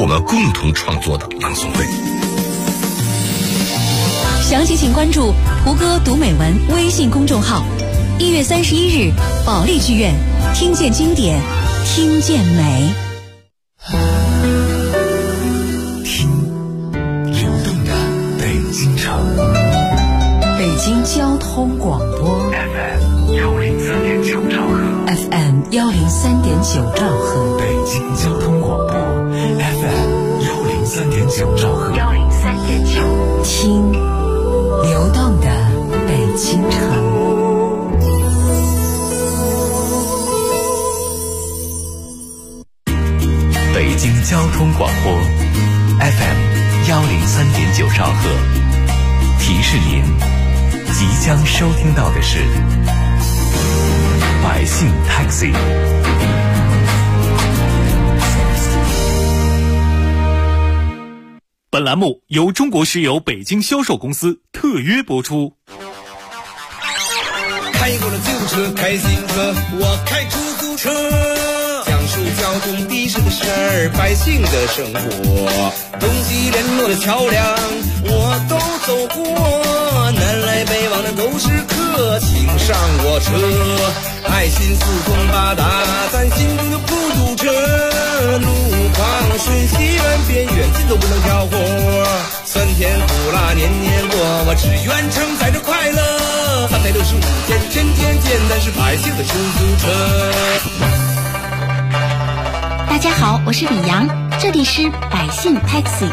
我们共同创作的朗诵会。 详情请关注胡歌读美文微信公众号。1月31日，保利剧院，听见经典，听见美。 听流动的北京城， 北京交通广播 FM103.9兆赫 ，FM103.9兆赫， 北京交通广播 FM103.9兆赫 ，103.9，听流动的北京城。 北京交通广播 FM103.9兆赫，提示您即将收听到的是百姓 Taxi。 本栏目由中国石油北京销售公司特约播出。 开过了救护车，开新车，我开出租车，讲述交通的士的事儿，百姓的生活，东西联络的桥梁我都走过，南来北往的都是客，请上我车，爱心四通八达，咱心中就不堵车，路况瞬息万变，远近都不能挑活，酸甜苦辣年年过，我只愿承载着快乐，365天天天见，但是百姓的出租车。 大家好，我是李阳，这里是百姓 Taxi。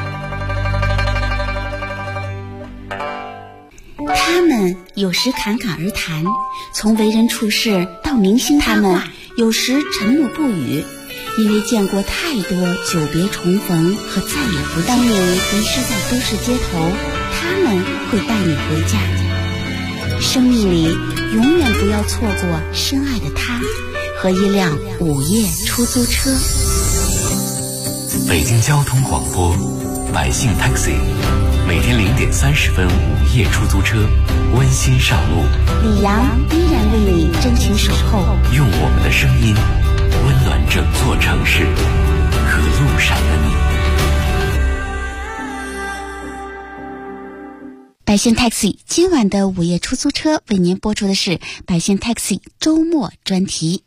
他们有时侃侃而谈，从为人处事到明星八卦，有时沉默不语，因为见过太多久别重逢和再也不见。当你迷失在都市街头，他们会带你回家。生命里永远不要错过深爱的他和一辆午夜出租车。 北京交通广播百姓 Taxi， 每天0点30分午夜出租车温馨上路， 李阳依然为你真情守候， 用我们的声音温暖整座城市和路上的你。 百姓 Taxi 今晚的午夜出租车为您播出的是百姓 Taxi 周末专题。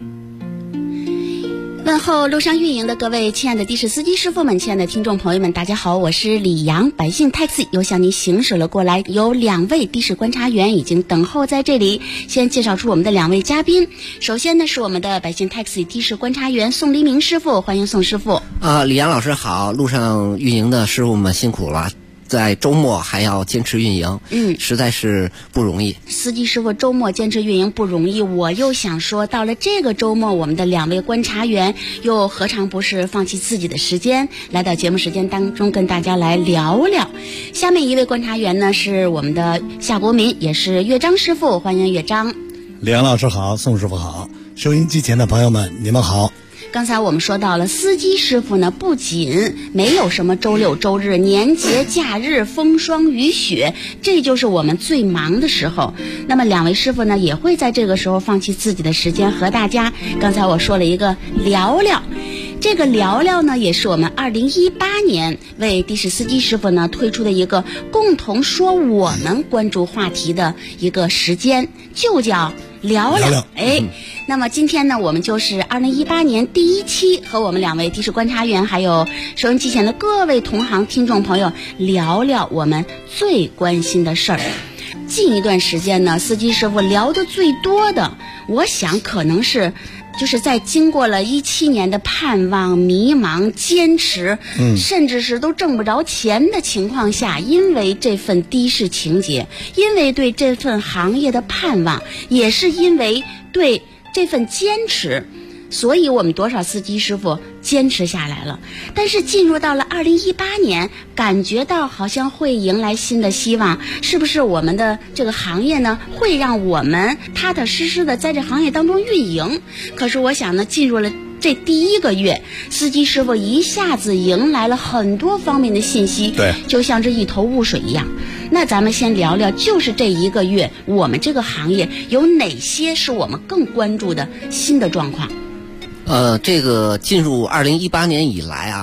问候路上运营的各位亲爱的的士司机师傅们，亲爱的听众朋友们，大家好，我是李阳，百姓 Taxi 又向您行驶了过来，有2位的士观察员已经等候在这里。先介绍出我们的2位嘉宾，首先呢是我们的百姓 Taxi 的士观察员宋黎明师傅，欢迎宋师傅。 李阳老师好，路上运营的师傅们辛苦了，在周末还要坚持运营，实在是不容易。 司机师傅周末坚持运营不容易，我又想说，到了这个周末，我们的2位观察员又何尝不是放弃自己的时间，来到节目时间当中跟大家来聊聊。下面一位观察员呢是我们的夏国民，也是乐章师傅，欢迎乐章。 李阳老师好，宋师傅好，收音机前的朋友们你们好。 刚才我们说到了司机师傅呢，不仅没有什么周六周日、年节假日、风霜雨雪，这就是我们最忙的时候。那么2位师傅呢，也会在这个时候放弃自己的时间和大家，刚才我说了一个聊聊。这个聊聊呢，也是我们2018年为的士司机师傅呢推出的一个共同说我们关注话题的一个时间，就叫聊聊。那么今天呢，我们就是2018年第1期，和我们2位的士观察员还有收音机前的各位同行听众朋友聊聊我们最关心的事儿。近一段时间呢，司机师傅聊得最多的，我想可能是就是在经过了17年的盼望、迷茫、坚持，甚至是都挣不着钱的情况下，因为这份的士情结，因为对这份行业的盼望，也是因为对这份坚持，所以我们多少司机师傅坚持下来了。但是进入到了2018年，感觉到好像会迎来新的希望，是不是我们的这个行业呢，会让我们踏踏实实的在这行业当中运营？可是我想呢，进入了这第1个月，司机师傅一下子迎来了很多方面的信息， 对， 就像这一头雾水一样。那咱们先聊聊，就是这1个月，我们这个行业有哪些是我们更关注的新的状况？ 这个进入2018年以来啊，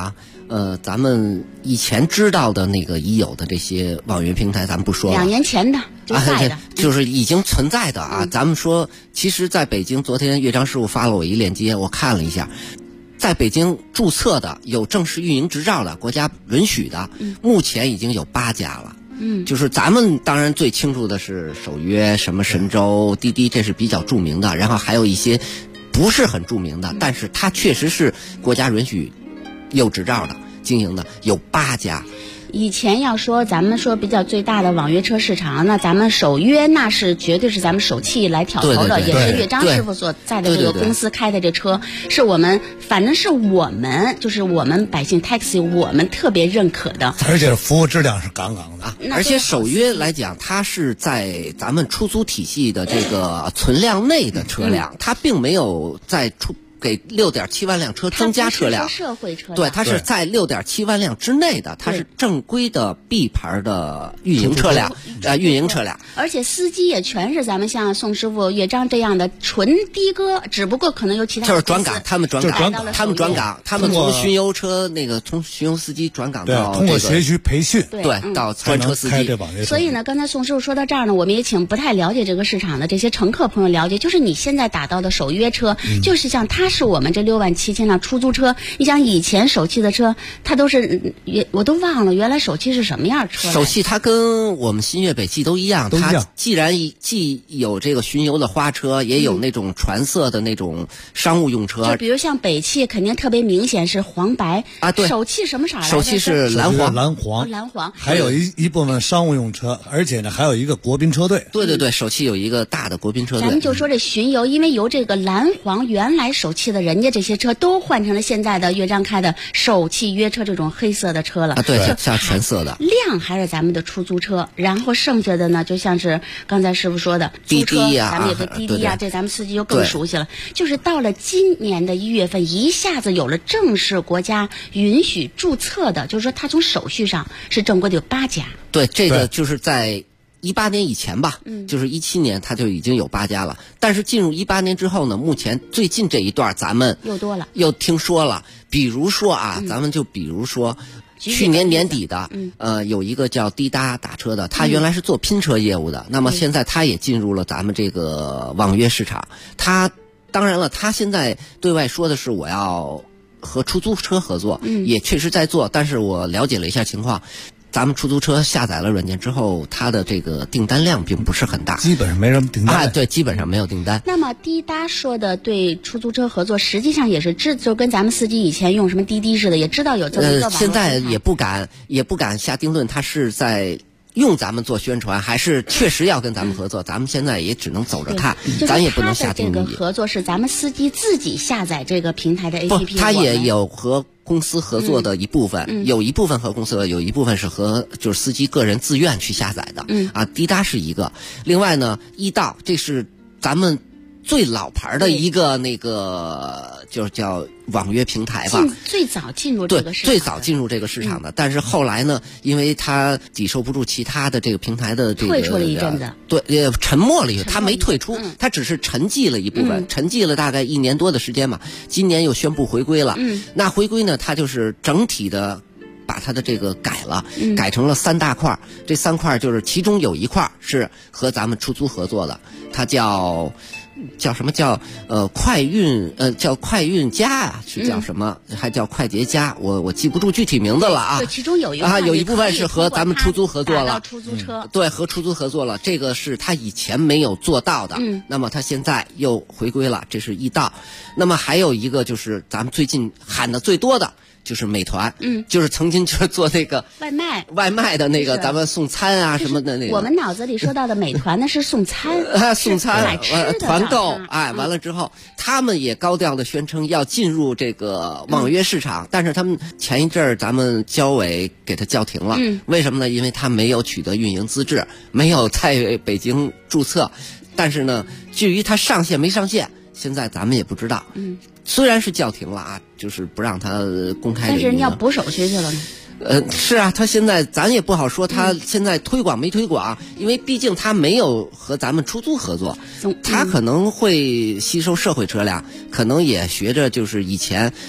咱们以前知道的那个已有的这些网约平台，咱们不说了。 2年前的就在的， 就是已经存在的啊。咱们说，其实在北京，昨天乐章师傅发了我一链接，我看了一下，在北京注册的有正式运营执照的，国家允许的，目前已经有8家了。就是咱们当然最清楚的是首约、什么神州、滴滴，这是比较著名的，然后还有一些不是很著名的，但是它确实是国家允许有执照的经营的，有8家。 以前要说咱们说比较最大的网约车市场，那咱们首约那是绝对是咱们首汽来挑头的，也是乐章师傅所在的这个公司开的这车，是我们反正是我们就是我们百姓 taxi 我们特别认可的， 而且服务质量是杠杠的。 而且首约来讲，它是在咱们出租体系的这个存量内的车辆，它并没有在给6.7万辆车增加车辆， 社会车辆， 对，它是在6.7万辆之内的，它是正规的 B 牌的运营车辆，运营车辆。 而且司机也全是咱们像宋师傅、乐章这样的纯的哥，只不过可能有其他就是转岗，他们转岗，他们从巡游车从巡游司机转岗到通过学习培训， 对，到专车司机。 所以呢，刚才宋师傅说到这儿呢，我们也请不太了解这个市场的这些乘客朋友了解，就是你现在打到的首约车，就是像它是我们这67000辆出租车。你像以前首汽的车，它都是我都忘了原来首汽是什么样车。 首汽它跟我们新粤北汽都一样，它既有这个巡游的花车，也有那种传色的那种商务用车。 就比如像北汽，肯定特别明显是黄白啊，对。 首汽什么色来着？ 首汽是蓝黄，还有一部分商务用车，而且呢还有一个国宾车队。 对，首汽有一个大的国宾车队。 咱们就说这巡游，因为由这个蓝黄原来首汽的人家这些车都换成了现在的乐章开的首汽约车这种黑色的车了啊，对，像全色的。 量还是咱们的出租车，然后剩下的呢，就像是刚才师傅说的滴滴呀， 咱们也对滴滴呀，这咱们司机就更熟悉了。就是到了今年的1月份，一下子有了正式国家允许注册的，就是说它从手续上是正规的有8家。 对，这个就是在18年以前吧，就是17年它就已经有8家了。但是进入18年之后呢，目前最近这一段咱们又多了， 又听说了。比如说啊，咱们就比如说去年年底的，有一个叫滴答打车的，他原来是做拼车业务的，那么现在他也进入了咱们这个网约市场。他当然了，他现在对外说的是我要和出租车合作，也确实在做，但是我了解了一下情况。咱们出租车下载了软件之后，它的这个订单量并不是很大， 基本上没什么订单。 对，基本上没有订单。 那么滴答说的对出租车合作，实际上也是就跟咱们司机以前用什么滴滴似的，也知道有这么一个网络现在也不敢下定论，他是在用咱们做宣传，还是确实要跟咱们合作？咱们现在也只能走着看，咱也不能下定论。 这个合作是咱们司机自己下载这个平台的 APP， 不，他也有和公司合作的一部分，有一部分和公司，有一部分是和就是司机个人自愿去下载的。滴答是一个，另外呢，易到这是咱们最老牌的一个那个就是叫网约平台吧， 最早进入这个市场， 最早进入这个市场的。但是后来呢，因为它抵受不住其他的这个平台的这个退出了一阵子， 对，沉默了一个，它没退出，它只是沉寂了一部分，沉寂了大概1年多的时间嘛。今年又宣布回归了，那回归呢，它就是整体的把它的这个改了，改成了3大块。这3块就是其中有一块是和咱们出租合作的，它叫什么叫快运叫快运家啊，是叫什么？还叫快捷家，我记不住具体名字了啊。 对，其中有一部分是和咱们出租合作了， 出租车对，和出租合作了，这个是他以前没有做到的，那么他现在又回归了，这是易到。那么还有一个就是咱们最近喊的最多的。就是美团，就是曾经就是做那个外卖的那个，咱们送餐啊什么的那个。 我们脑子里说到的美团呢是送餐， 送餐团购，完了之后，他们也高调的宣称要进入这个网约市场，但是他们前一阵儿咱们交委给他叫停了，为什么呢？因为他没有取得运营资质，没有在北京注册，但是呢，至于他上线没上线，现在咱们也不知道。虽然是叫停了啊，就是不让他公开。 但是人要补手续去了呢。 是啊，他现在咱也不好说他现在推广没推广，因为毕竟他没有和咱们出租合作，他可能会吸收社会车辆，可能也学着就是以前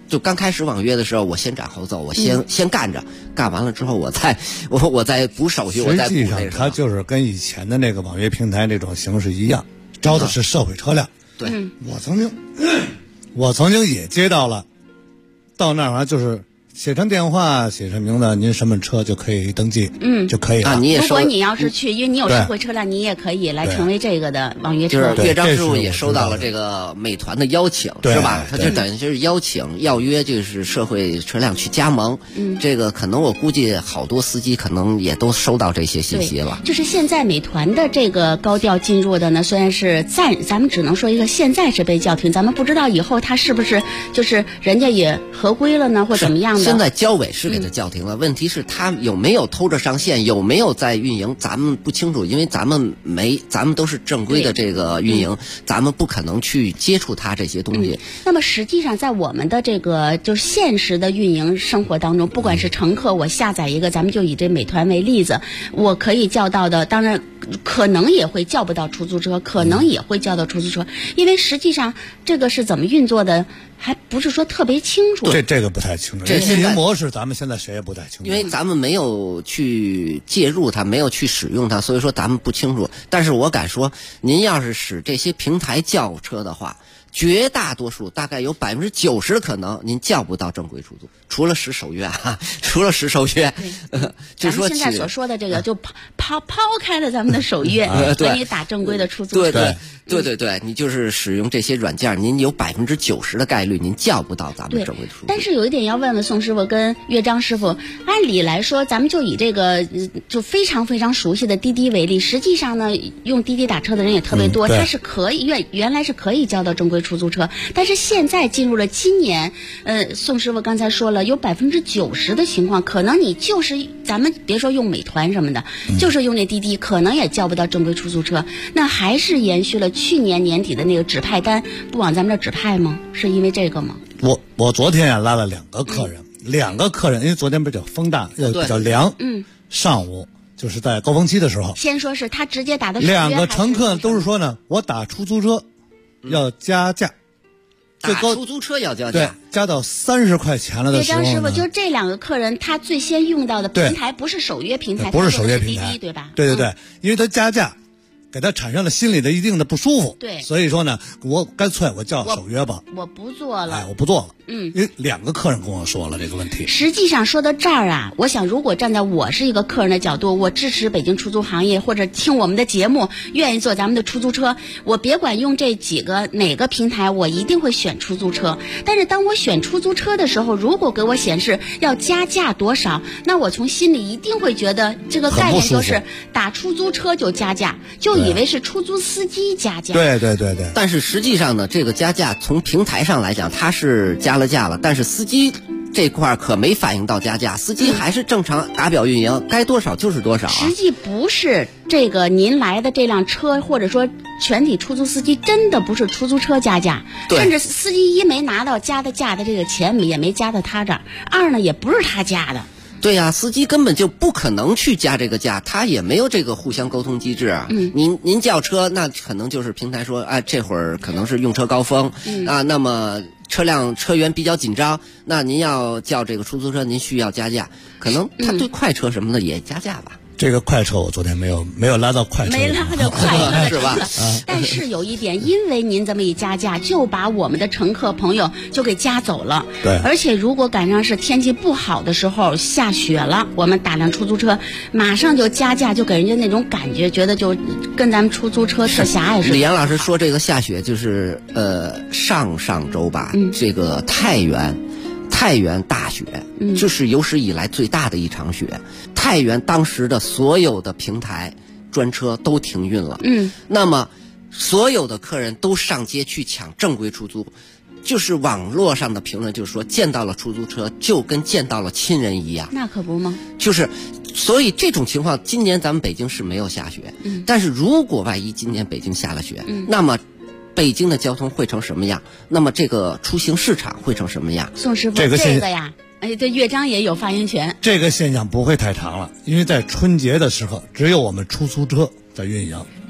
就刚开始网约的时候，我先斩后奏，我先干着，干完了之后我再补手续，我再补那个。 实际上，它就是跟以前的那个网约平台那种形式一样，招的是社会车辆。 对， 我曾经也接到了，到那儿就是写成电话，写成名字，您什么车就可以登记，就可以了。 如果你要是去，因为你有社会车辆，你也可以来成为这个的网约车。 就是乐章师傅也收到了这个美团的邀请，是吧？他就等于就是邀请要约就是社会车辆去加盟。这个可能我估计好多司机可能也都收到这些信息了。 就是现在美团的这个高调进入的呢，虽然是咱们只能说一个现在是被叫停，咱们不知道以后他是不是就是人家也合规了呢，或怎么样的。 现在交委是给他叫停了，问题是他有没有偷着上线，有没有在运营，咱们不清楚，因为咱们都是正规的这个运营，咱们不可能去接触他这些东西。 那么实际上在我们的这个就是现实的运营生活当中，不管是乘客，我下载一个，咱们就以这美团为例子，我可以叫到的，当然可能也会叫不到出租车，可能也会叫到出租车，因为实际上这个是怎么运作的还不是说特别清楚。 这个不太清楚，这运营模式咱们现在谁也不太清楚， 因为咱们没有去介入它，没有去使用它，所以说咱们不清楚。但是我敢说，您要是使这些平台叫车的话，绝大多数大概有90%的可能您叫不到正规出租，除了使手约除了使手约。 咱们现在所说的这个就抛开了咱们的手约，和你打正规的出租车。 对，你就是使用这些软件，您有90%的概率您叫不到咱们正规出租。 但是有一点要问问宋师傅跟乐章师傅，按理来说，咱们就以这个就非常非常熟悉的滴滴为例，实际上呢，用滴滴打车的人也特别多，它是可以原来是可以叫到正规出租车，但是现在进入了今年，宋师傅刚才说了，有90%的情况，可能你就是咱们别说用美团什么的，就是用那滴滴，可能也叫不到正规出租车。那还是延续了去年年底的那个指派单不往咱们这指派吗？是因为这个吗？ 我昨天也拉了2个客人，因为昨天比较风大，又比较凉，上午就是在高峰期的时候， 先说是他直接打的手约， 两个乘客都是说呢，我打出租车要加价， 打出租车要加价， 对，加到30块钱了的时候呢。 乐章师傅，就这2个客人，他最先用到的平台不是首约平台， 不是首约平台， 对吧？ 对，因为他加价，给他产生了心理的一定的不舒服。 对， 所以说呢，我干脆我叫首约吧， 我不做了， 我不做了。因为2个客人跟我说了这个问题。 实际上说到这儿啊，我想如果站在我是一个客人的角度，我支持北京出租行业，或者听我们的节目，愿意坐咱们的出租车，我别管用这几个哪个平台，我一定会选出租车。但是当我选出租车的时候，如果给我显示要加价多少，那我从心里一定会觉得这个概念就是打出租车就加价，就以为是出租司机加价。 对。 但是实际上呢，这个加价从平台上来讲，它是加了价了，但是司机这块可没反映到加价，司机还是正常打表运营，该多少就是多少啊。 实际不是这个您来的这辆车，或者说全体出租司机，真的不是出租车加价，甚至司机一没拿到加的价的这个钱，也没加到他这儿；2呢，也不是他加的。 对呀，司机根本就不可能去加这个价，他也没有这个互相沟通机制啊。您叫车，那可能就是平台说，这会儿可能是用车高峰，那么车源比较紧张，那您要叫这个出租车，您需要加价，可能他对快车什么的也加价吧。 这个快车我昨天没有拉到快车， 没拉到快车是吧？ 但是有一点，因为您这么一加价，就把我们的乘客朋友就给加走了。 对， 而且如果赶上是天气不好的时候，下雪了，我们打辆出租车，马上就加价，就给人家那种感觉，觉得就跟咱们出租车特狭隘似的。 李岩老师说这个下雪就是上周吧，这个太原大雪，这是有史以来最大的一场雪。太原当时的所有的平台专车都停运了，那么所有的客人都上街去抢正规出租，就是网络上的评论就是说，见到了出租车就跟见到了亲人一样。 那可不吗？ 所以这种情况，今年咱们北京是没有下雪，但是如果万一今年北京下了雪，那么北京的交通会成什么样？那么这个出行市场会成什么样？ 宋师傅，这个呀，对，乐章也有发言权。 这个现象不会太长了，因为在春节的时候，只有我们出租车在运营。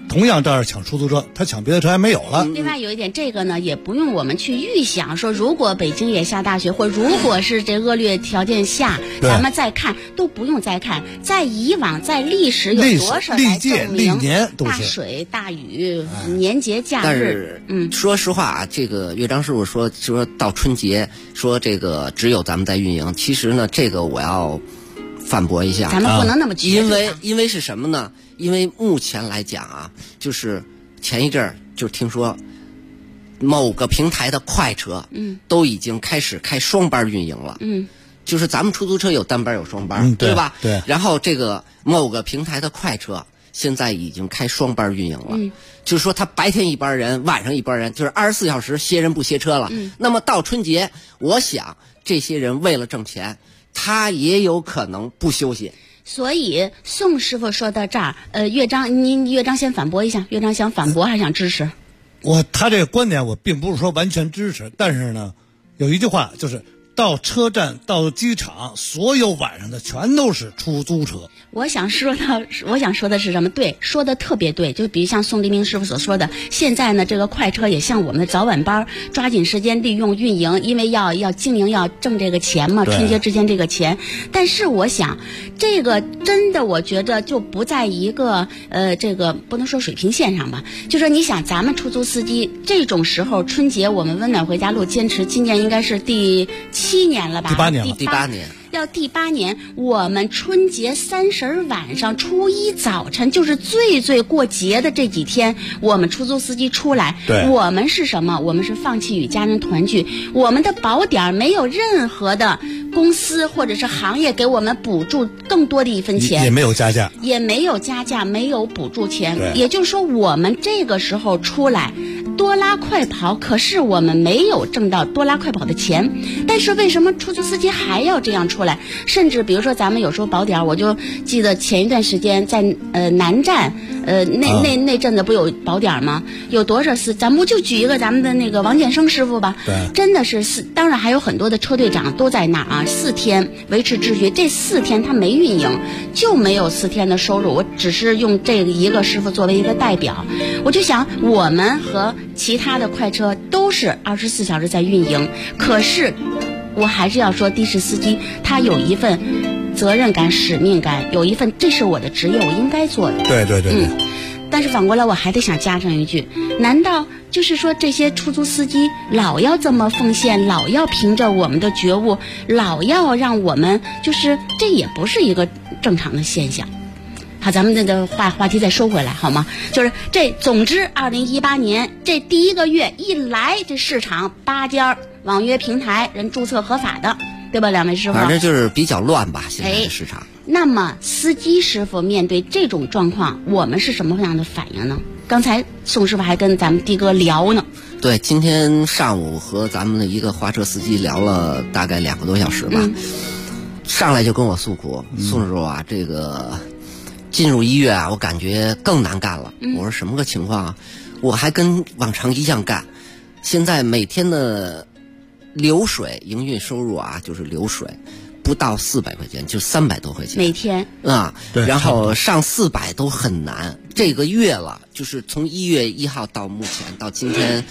同样这儿抢出租车，他抢别的车还没有了。 另外有一点，这个呢也不用我们去预想说，如果北京也下大雪，或如果是这恶劣条件下，咱们再看都不用再看，在以往在历史有多少来证明大水、大雨、年节假日。 但是，说实话啊，这个乐章师傅说到春节，说这个只有咱们在运营，其实呢，这个我要反驳一下， 咱们不能那么绝对。 因为是什么呢？因为目前来讲啊，就是前一阵儿就听说某个平台的快车，都已经开始开双班运营了，就是咱们出租车有单班有双班，对吧？ 对。 然后这个某个平台的快车现在已经开双班运营了，就是说他白天一班人，晚上一班人，就是24小时歇人不歇车了。那么到春节，我想这些人为了挣钱，他也有可能不休息。 所以宋师傅说到这儿，乐章先反驳一下，乐章想反驳还是想支持？ 他这个观点我并不是说完全支持，但是呢，有一句话就是到车站到机场，所有晚上的全都是出租车。 我想说的是什么？对，说的特别对。就比如像宋黎明师傅所说的，现在呢，这个快车也像我们的早晚班，抓紧时间利用运营，因为要经营，要挣这个钱嘛，春节之前这个钱。但是我想，这个真的我觉得就不在一个这个不能说水平线上吧。就说你想，咱们出租司机这种时候，春节我们温暖回家路坚持，今年应该是第7年了吧？ 第八年。 要第8年，我们春节30晚上、初1早晨，就是最最过节的这几天，我们出租司机出来，我们是什么？我们是放弃与家人团聚，我们的保点没有任何的公司或者是行业给我们补助更多的一分钱， 也没有加价， 没有补助钱，也就是说，我们这个时候出来多拉快跑，可是我们没有挣到多拉快跑的钱。但是为什么出租司机还要这样出来？甚至比如说咱们有时候保点，我就记得前一段时间在南站那阵子不有保点吗？有多少次？咱们就举一个咱们的那个王建生师傅吧，真的是当然还有很多的车队长都在那啊，4天维持秩序，这4天他没运营，就没有4天的收入。我只是用这一个师傅作为一个代表，我就想我们和其他的快车都是24小时在运营，可是我还是要说的士司机他有一份责任感、使命感，有一份这是我的职业，我应该做的。 对。 但是反过来我还得想加上一句，难道就是说这些出租司机老要这么奉献，老要凭着我们的觉悟，老要让我们就是这也不是一个正常的现象。好，咱们这个话题再收回来好吗？就是这，总之2018年这第1个月一来，这市场8家网约平台人注册合法的，对吧？2位师傅， 反正就是比较乱吧，现在的市场。 那么司机师傅面对这种状况，我们是什么样的反应呢？刚才宋师傅还跟咱们的哥聊呢。 对，今天上午和咱们的一个花车司机聊了大概2个多小时吧，上来就跟我诉苦，宋师傅啊，这个进入1月啊，我感觉更难干了。我说什么个情况啊？我还跟往常一样干，现在每天的流水营运收入啊，就是流水不到400块钱，就300多块钱每天啊。然后上400都很难。这个月了，就是从1月1号到目前到今天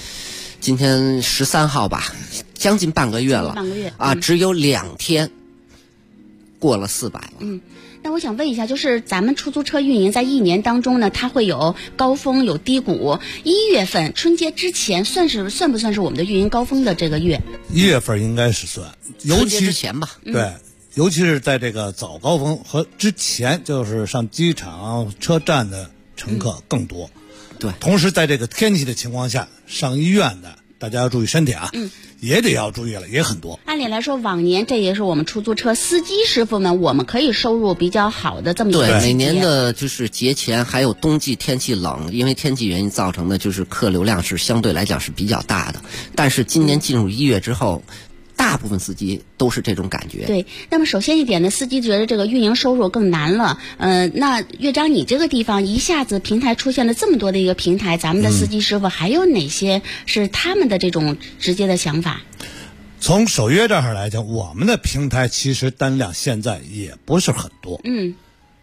13号吧，将近半个月了。 半个月啊，只有2天过了400了。 那我想问一下，就是咱们出租车运营在1年当中呢，它会有高峰有低谷。1月份春节之前算不算是我们的运营高峰的这个月 ？1月份应该是算，尤其之前吧。 对，尤其是在这个早高峰和之前，就是上机场、车站的乘客更多。 对， 同时在这个天气的情况下，上医院的大家要注意身体啊。也得要注意了，也很多。 按理来说，往年这也是我们出租车司机师傅们，我们可以收入比较好的这么一个季节。 对，每年的就是节前还有冬季天气冷，因为天气原因造成的就是客流量是相对来讲是比较大的。但是今年进入1月之后，大部分司机都是这种感觉。 对，那么首先一点呢，司机觉得这个运营收入更难了。那乐章，你这个地方一下子平台出现了这么多的一个平台，咱们的司机师傅还有哪些是他们的这种直接的想法？ 从首约这儿来讲，我们的平台其实单量现在也不是很多。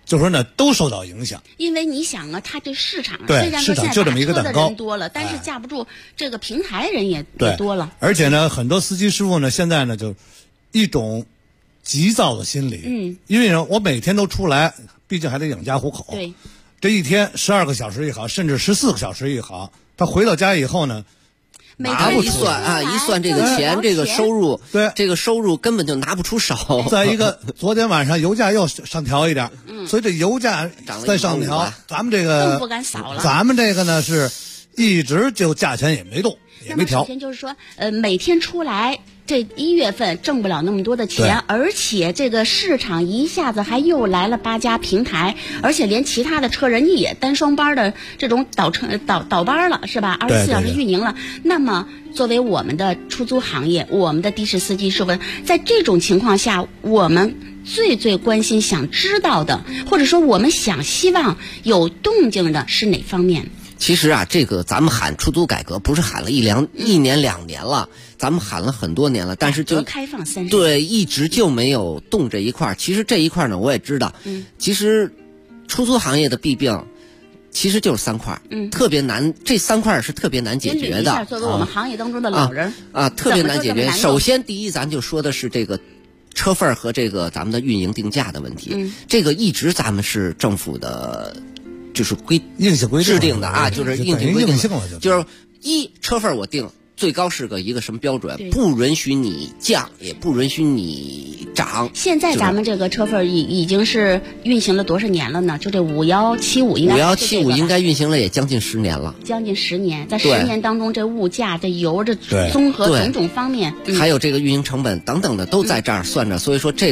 就说呢都受到影响。 因为你想啊，它这市场对虽然说现在市场就这么一个打车的蛋糕人多了，但是架不住这个平台人也对多了。 而且呢，很多司机师傅呢，现在呢就一种急躁的心理，因为呢，我每天都出来，毕竟还得养家糊口。 对， 这一天12个小时也好，甚至14个小时也好，他回到家以后呢， 拿不出来一算这个钱，这个收入， 对， 这个收入根本就拿不出手。 再一个，昨天晚上油价又上调一点，所以这油价再上调，咱们这个更不敢扫了。 咱们这个呢是一直就价钱也没动，也没调。 首先就是说，每天出来。这1月份挣不了那么多的钱，而且这个市场一下子还又来了8家平台，而且连其他的车人家也单双班的这种倒班了，是吧？24小时运营了。那么作为我们的出租行业，我们的的士司机师傅，在这种情况下，我们最关心、想知道的，或者说我们希望有动静的是哪方面？ 其实啊，这个咱们喊出租改革，不是喊了1年2年了，咱们喊了很多年了，但是就开放30年， 对，一直就没有动这一块。其实这一块呢，我也知道，其实出租行业的弊病其实就是3块，特别难，这3块是特别难解决的。 作为我们行业当中的老人特别难解决。首先，第一，咱就说的是这个车份和这个咱们的运营定价的问题，这个一直咱们是政府的。就是硬性规定制定的啊，就是硬性规定，就是车份我定最高是一个什么标准，不允许你降，也不允许你涨。 现在咱们这个车份已经是运行了多少年了呢？就这5175应该 5175应该运行了也将近10年了， 将近10年，在10年当中，这物价、这油、这综合种种方面， 还有这个运营成本等等的都在这儿算着。所以说这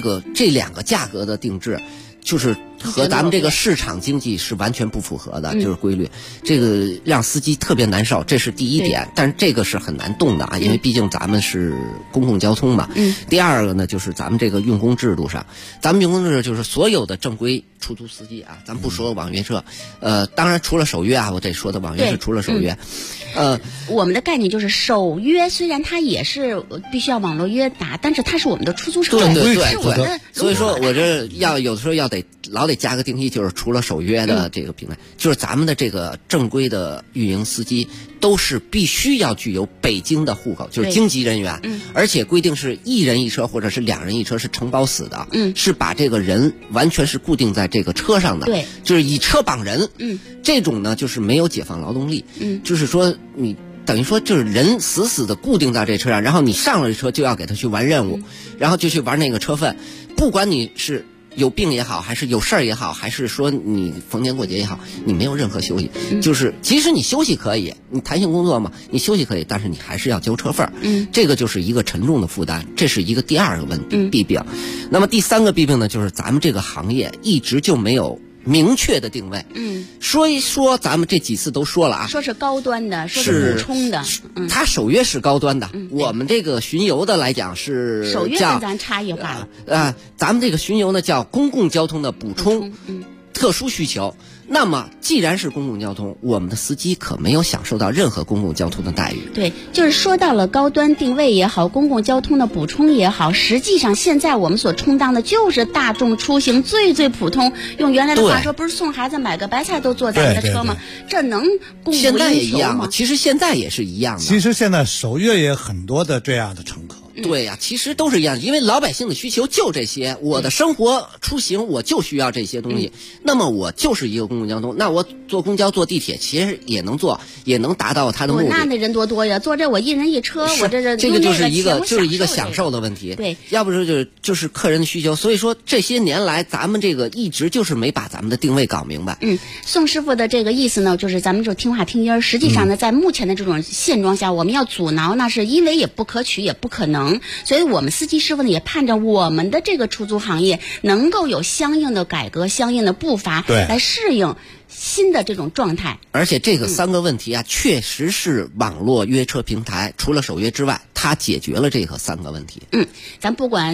2个价格的定制，就是和咱们这个市场经济是完全不符合的，就是规律，这个让司机特别难受，这是第一点。但是这个是很难动的啊，因为毕竟咱们是公共交通嘛。第二个呢，就是咱们这个用工制度上，咱们用工制度就是所有的正规出租司机啊，咱不说网约车，当然除了首约啊，我得说的网约是除了首约。 我们的概念就是首约，虽然它也是必须要网络约打，但是它是我们的出租车， 对。 所以说我这有的时候老得加个定义，就是除了首约的这个平台，就是咱们的这个正规的运营司机都是必须要具有北京的户口，就是京籍人员，而且规定是1人1车或者是2人1车，是承包死的，是把这个人完全是固定在这个车上的， 对， 就是以车绑人，这种呢就是没有解放劳动力，就是说你等于说就是人死的固定在这车上，然后你上了这车就要给他去完任务，然后就去玩那个车份，不管你是有病也好，还是有事儿也好，还是说你逢年过节也好，你没有任何休息，就是即使你休息可以，你弹性工作嘛，你休息可以，但是你还是要交车份，这个就是一个沉重的负担，这是一个第2个弊病。那么第3个弊病呢，就是咱们这个行业一直就没有明确的定位，说一说咱们这几次都说了啊， 说是高端的，说是补充的， 它首约是高端的，我们这个巡游的来讲是首约跟咱差异化了， 咱们这个巡游呢叫公共交通的补充，特殊需求。那么既然是公共交通，我们的司机可没有享受到任何公共交通的待遇。 对，就是说到了高端定位也好，公共交通的补充也好，实际上现在我们所充当的就是大众出行最普通，用原来的话说，不是送孩子买个白菜都坐咱们的车吗？这能供不应求吗？ 现在也一样吗？其实现在也是一样的。 其实现在首约也很多的这样的乘客。 对呀，其实都是一样，因为老百姓的需求就这些，我的生活出行我就需要这些东西，那么我就是一个公共交通，那我坐公交坐地铁其实也能坐，也能达到它的目的。 那人多呀，坐这我1人1车，我这个就是一个享受的问题。 对， 要不就是客人的需求，所以说这些年来咱们这个一直就是没把咱们的定位搞明白。 宋师傅的这个意思呢，就是咱们就听话听音儿。实际上呢，在目前的这种现状下，我们要阻挠，那是因为也不可取，也不可能。所以我们司机师傅呢，也盼着我们的这个出租行业能够有相应的改革、相应的步伐，来适应新的这种状态。 而且这个3个问题啊，确实是网络约车平台除了首约之外，它解决了这个3个问题。 咱不管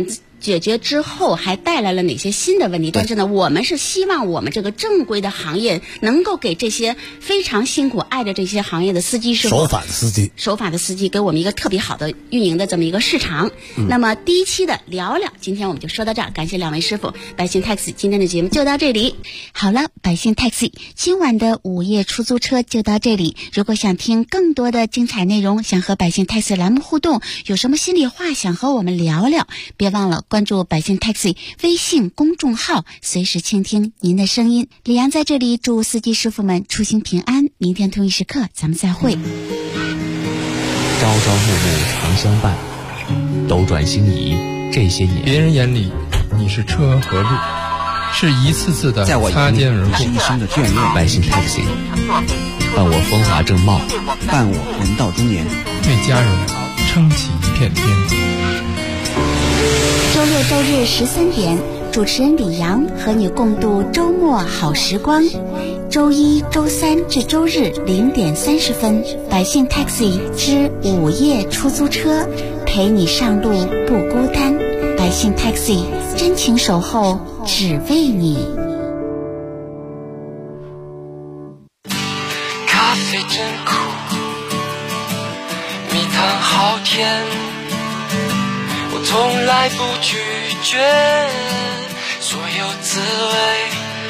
解决之后还带来了哪些新的问题。但是呢，我们是希望我们这个正规的行业能够给这些非常辛苦爱着这些行业的司机师傅，守法的司机给我们一个特别好的运营的这么一个市场。那么第一期的聊聊，今天我们就说到这儿，感谢两位师傅。百姓 taxi 今天的节目就到这里。 好了，百姓 taxi 今晚的午夜出租车就到这里。如果想听更多的精彩内容，想和百姓 taxi 栏目互动，有什么心里话想和我们聊聊，别忘了关注百姓 taxi 微信公众号，随时倾听您的声音。李阳在这里祝司机师傅们出行平安，明天同一时刻咱们再会。 朝朝暮暮常相伴，斗转星移这些年， 别人眼里你是车和路，是一次次的擦肩而过， 是一生的眷恋。 百姓 taxi 伴我风华正茂， 伴我人到中年， 为家人撑起一片天。 周六周日13点，主持人李阳和你共度周末好时光。周一、周三至周日0点30分，百姓 taxi 之午夜出租车，陪你上路不孤单。百姓 taxi 真情守候，只为你。 咖啡真苦，蜜糖好甜，我从来不拒绝所有滋味，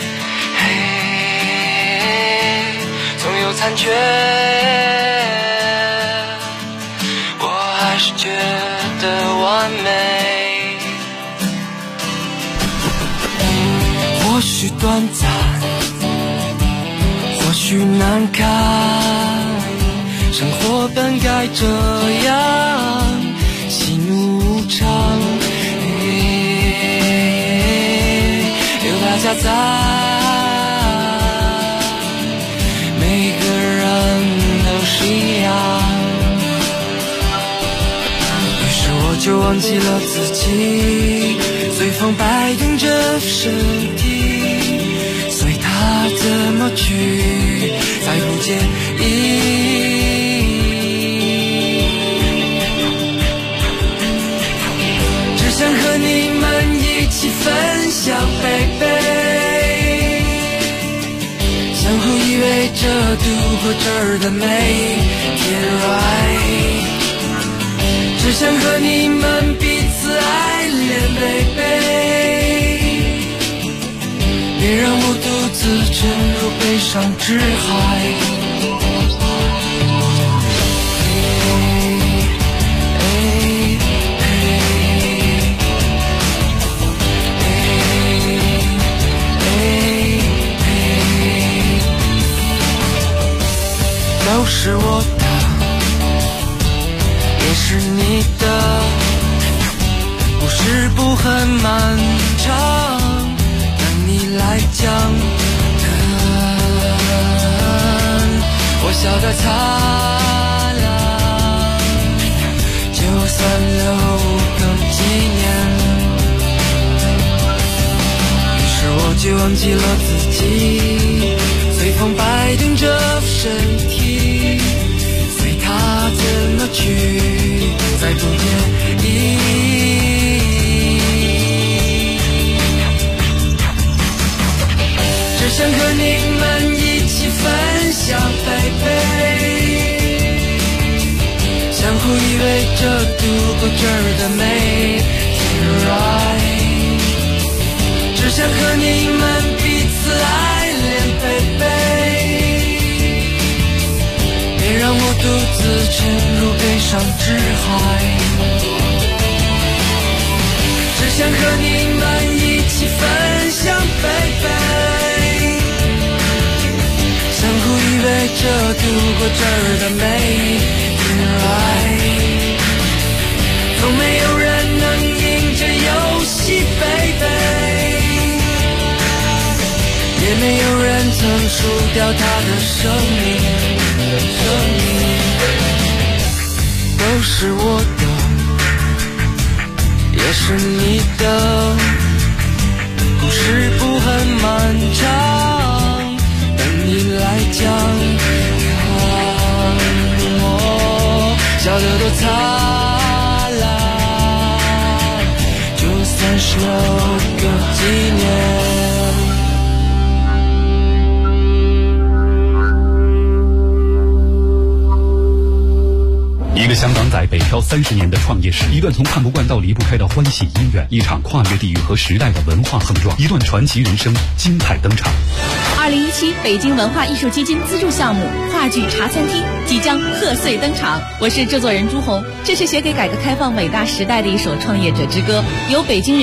总有残缺，我还是觉得完美。或许短暂，或许难堪，生活本该这样喜怒无常，有大家在，每个人都是一样。于是我就忘记了自己，随风摆动着身体，随它怎么去，再不介意。只想和你们一起分享baby，相互依偎着度过这儿的每一天，只想和你们彼此爱恋baby，别让我独自沉入悲伤之海。都是我的，也是你的，故事不很漫长，等你来讲。我笑得灿烂，就算留个纪念。于是我就忘记了自己，随风摆动着身体，随它怎么去，再不介意。只想和你们一起分享baby，相互依偎着度过这儿的每天，只想和你们彼此爱恋baby，别让我独自沉入悲伤之海，只想和你们一起分享baby，相互依偎着度过这儿的每一天，从没有人能赢这游戏baby，也没有人曾输掉他的生命，都是我的，也是你的，故事不很漫长，等你来讲。我笑得多灿烂，就算 36个纪念。 一个香港仔北漂30年的创业史，一段从看不惯到离不开的欢喜姻缘，一场跨越地域和时代的文化碰撞，一段传奇人生精彩登场。 2017北京文化艺术基金资助项目话剧茶餐厅即将贺岁登场，我是制作人朱红。这是写给改革开放伟大时代的一首创业者之歌，由北京人